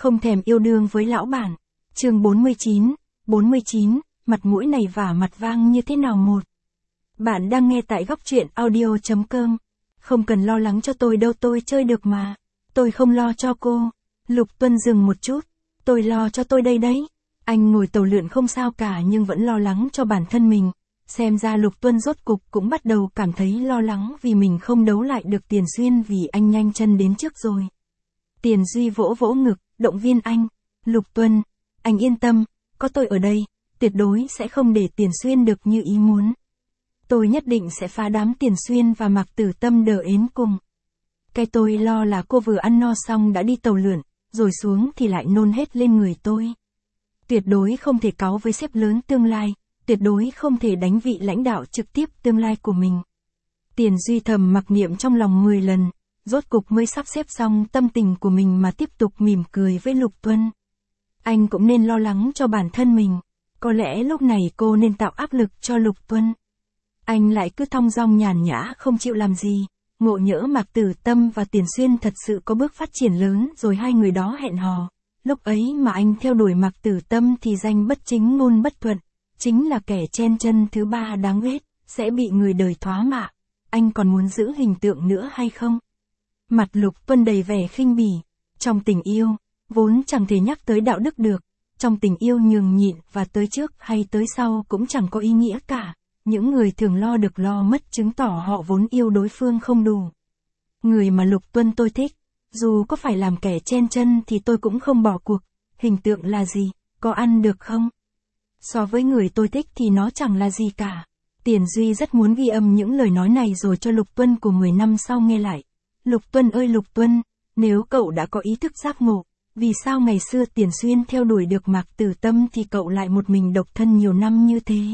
không thèm yêu đương với lão bản. Chương 49, mặt mũi này vả mặt vang như thế nào một. Bạn đang nghe tại góc truyện audio.com. Không cần lo lắng cho tôi đâu, tôi chơi được mà. Tôi không lo cho cô. Lục Tuân dừng một chút. Tôi lo cho tôi đây đấy. Anh ngồi tàu lượn không sao cả nhưng vẫn lo lắng cho bản thân mình. Xem ra Lục Tuân rốt cục cũng bắt đầu cảm thấy lo lắng vì mình không đấu lại được Tiền Xuyên vì anh nhanh chân đến trước rồi. Tiền Duy vỗ vỗ ngực, động viên anh. Lục Tuân, anh yên tâm, có tôi ở đây, tuyệt đối sẽ không để Tiền Xuyên được như ý muốn. Tôi nhất định sẽ phá đám Tiền Xuyên và Mạc Tử Tâm đờ ến cùng. Cái tôi lo là cô vừa ăn no xong đã đi tàu lượn, rồi xuống thì lại nôn hết lên người tôi. Tuyệt đối không thể cáu với sếp lớn tương lai, tuyệt đối không thể đánh vị lãnh đạo trực tiếp tương lai của mình. Tiền Duy thầm mặc niệm trong lòng 10 lần, rốt cục mới sắp xếp xong tâm tình của mình mà tiếp tục mỉm cười với Lục Tuân. Anh cũng nên lo lắng cho bản thân mình, có lẽ lúc này cô nên tạo áp lực cho Lục Tuân. Anh lại cứ thong dong nhàn nhã không chịu làm gì, ngộ nhỡ Mạc Tử Tâm và Tiền Xuyên thật sự có bước phát triển lớn rồi hai người đó hẹn hò. Lúc ấy mà anh theo đuổi Mạc Tử Tâm thì danh bất chính ngôn bất thuận, chính là kẻ chen chân thứ ba đáng ghét, sẽ bị người đời thoá mạ. Anh còn muốn giữ hình tượng nữa hay không? Mặt Lục Tuân đầy vẻ khinh bỉ. Trong tình yêu, vốn chẳng thể nhắc tới đạo đức được. Trong tình yêu nhường nhịn và tới trước hay tới sau cũng chẳng có ý nghĩa cả. Những người thường lo được lo mất chứng tỏ họ vốn yêu đối phương không đủ. Người mà Lục Tuân tôi thích, dù có phải làm kẻ chen chân thì tôi cũng không bỏ cuộc. Hình tượng là gì, có ăn được không? So với người tôi thích thì nó chẳng là gì cả. Tiền Duy rất muốn ghi âm những lời nói này rồi cho Lục Tuân của 10 năm sau nghe lại. Lục Tuân ơi Lục Tuân, nếu cậu đã có ý thức giác ngộ, vì sao ngày xưa Tiền Xuyên theo đuổi được Mạc Tử Tâm thì cậu lại một mình độc thân nhiều năm như thế?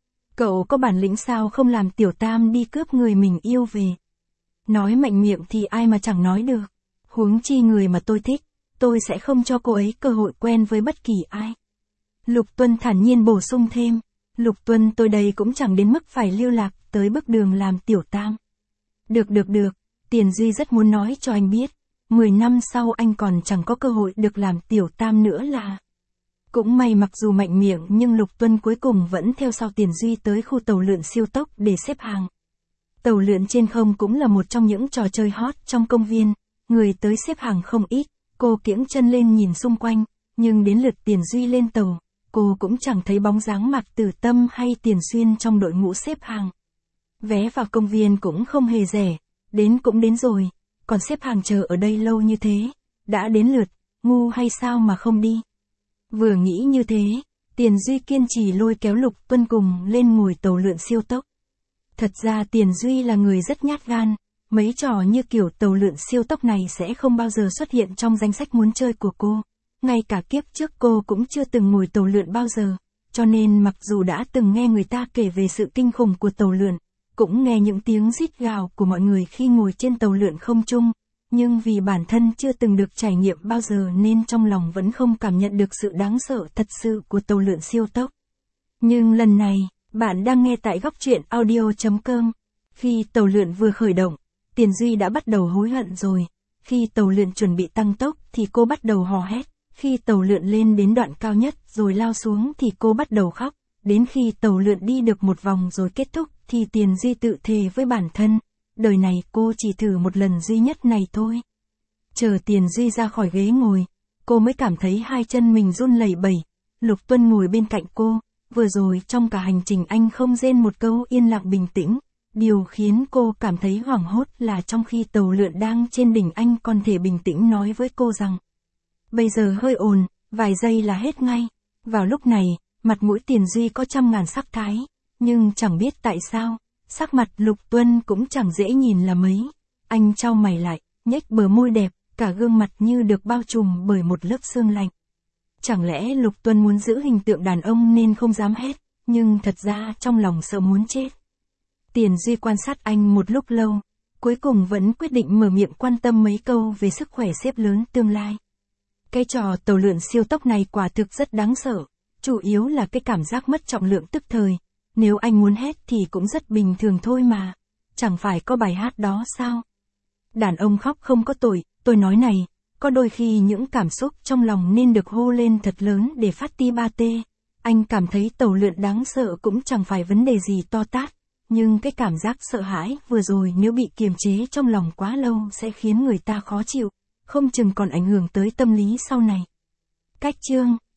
Cậu có bản lĩnh sao không làm Tiểu Tam đi cướp người mình yêu về? Nói mạnh miệng thì ai mà chẳng nói được. Huống chi người mà tôi thích, tôi sẽ không cho cô ấy cơ hội quen với bất kỳ ai. Lục Tuân thản nhiên bổ sung thêm. Lục Tuân tôi đây cũng chẳng đến mức phải lưu lạc tới bước đường làm Tiểu Tam. Được. Tiền Duy rất muốn nói cho anh biết. 10 năm sau anh còn chẳng có cơ hội được làm Tiểu Tam nữa là. Cũng may mặc dù mạnh miệng nhưng Lục Tuân cuối cùng vẫn theo sau Tiền Duy tới khu tàu lượn siêu tốc để xếp hàng. Tàu lượn trên không cũng là một trong những trò chơi hot trong công viên. Người tới xếp hàng không ít, cô kiễng chân lên nhìn xung quanh, nhưng đến lượt Tiền Duy lên tàu, cô cũng chẳng thấy bóng dáng Mạc Tử Tâm hay Tiền Xuyên trong đội ngũ xếp hàng. Vé vào công viên cũng không hề rẻ, đến cũng đến rồi, còn xếp hàng chờ ở đây lâu như thế, đã đến lượt, ngu hay sao mà không đi. Vừa nghĩ như thế, Tiền Duy kiên trì lôi kéo Lục Tuân cùng lên ngồi tàu lượn siêu tốc. Thật ra Tiền Duy là người rất nhát gan, mấy trò như kiểu tàu lượn siêu tốc này sẽ không bao giờ xuất hiện trong danh sách muốn chơi của cô. Ngay cả kiếp trước cô cũng chưa từng ngồi tàu lượn bao giờ, cho nên mặc dù đã từng nghe người ta kể về sự kinh khủng của tàu lượn, cũng nghe những tiếng rít gào của mọi người khi ngồi trên tàu lượn không trung, nhưng vì bản thân chưa từng được trải nghiệm bao giờ nên trong lòng vẫn không cảm nhận được sự đáng sợ thật sự của tàu lượn siêu tốc. Nhưng lần này, bạn đang nghe tại góc truyện audio.com. Khi tàu lượn vừa khởi động, Tiền Duy đã bắt đầu hối hận rồi. Khi tàu lượn chuẩn bị tăng tốc thì cô bắt đầu hò hét. Khi tàu lượn lên đến đoạn cao nhất rồi lao xuống thì cô bắt đầu khóc. Đến khi tàu lượn đi được một vòng rồi kết thúc thì Tiền Duy tự thề với bản thân. Đời này cô chỉ thử một lần duy nhất này thôi. Chờ Tiền Duy ra khỏi ghế ngồi, cô mới cảm thấy hai chân mình run lẩy bẩy. Lục Tuân ngồi bên cạnh cô. Vừa rồi trong cả hành trình anh không rên một câu yên lặng bình tĩnh. Điều khiến cô cảm thấy hoảng hốt là trong khi tàu lượn đang trên đỉnh anh còn thể bình tĩnh nói với cô rằng bây giờ hơi ồn, vài giây là hết ngay. Vào lúc này, mặt mũi Tiền Duy có trăm ngàn sắc thái, nhưng chẳng biết tại sao, sắc mặt Lục Tuân cũng chẳng dễ nhìn là mấy. Anh chau mày lại, nhếch bờ môi đẹp, cả gương mặt như được bao trùm bởi một lớp sương lạnh. Chẳng lẽ Lục Tuân muốn giữ hình tượng đàn ông nên không dám hét, nhưng thật ra trong lòng sợ muốn chết. Tiền Duy quan sát anh một lúc lâu, cuối cùng vẫn quyết định mở miệng quan tâm mấy câu về sức khỏe sếp lớn tương lai. Cái trò tàu lượn siêu tốc này quả thực rất đáng sợ, chủ yếu là cái cảm giác mất trọng lượng tức thời. Nếu anh muốn hét thì cũng rất bình thường thôi mà, chẳng phải có bài hát đó sao? Đàn ông khóc không có tội, tôi nói này, Có đôi khi những cảm xúc trong lòng nên được hô lên thật lớn để phát ti ba tê. Anh cảm thấy tàu lượn đáng sợ cũng chẳng phải vấn đề gì to tát. Nhưng cái cảm giác sợ hãi vừa rồi nếu bị kiềm chế trong lòng quá lâu sẽ khiến người ta khó chịu, không chừng còn ảnh hưởng tới tâm lý sau này. Cách chương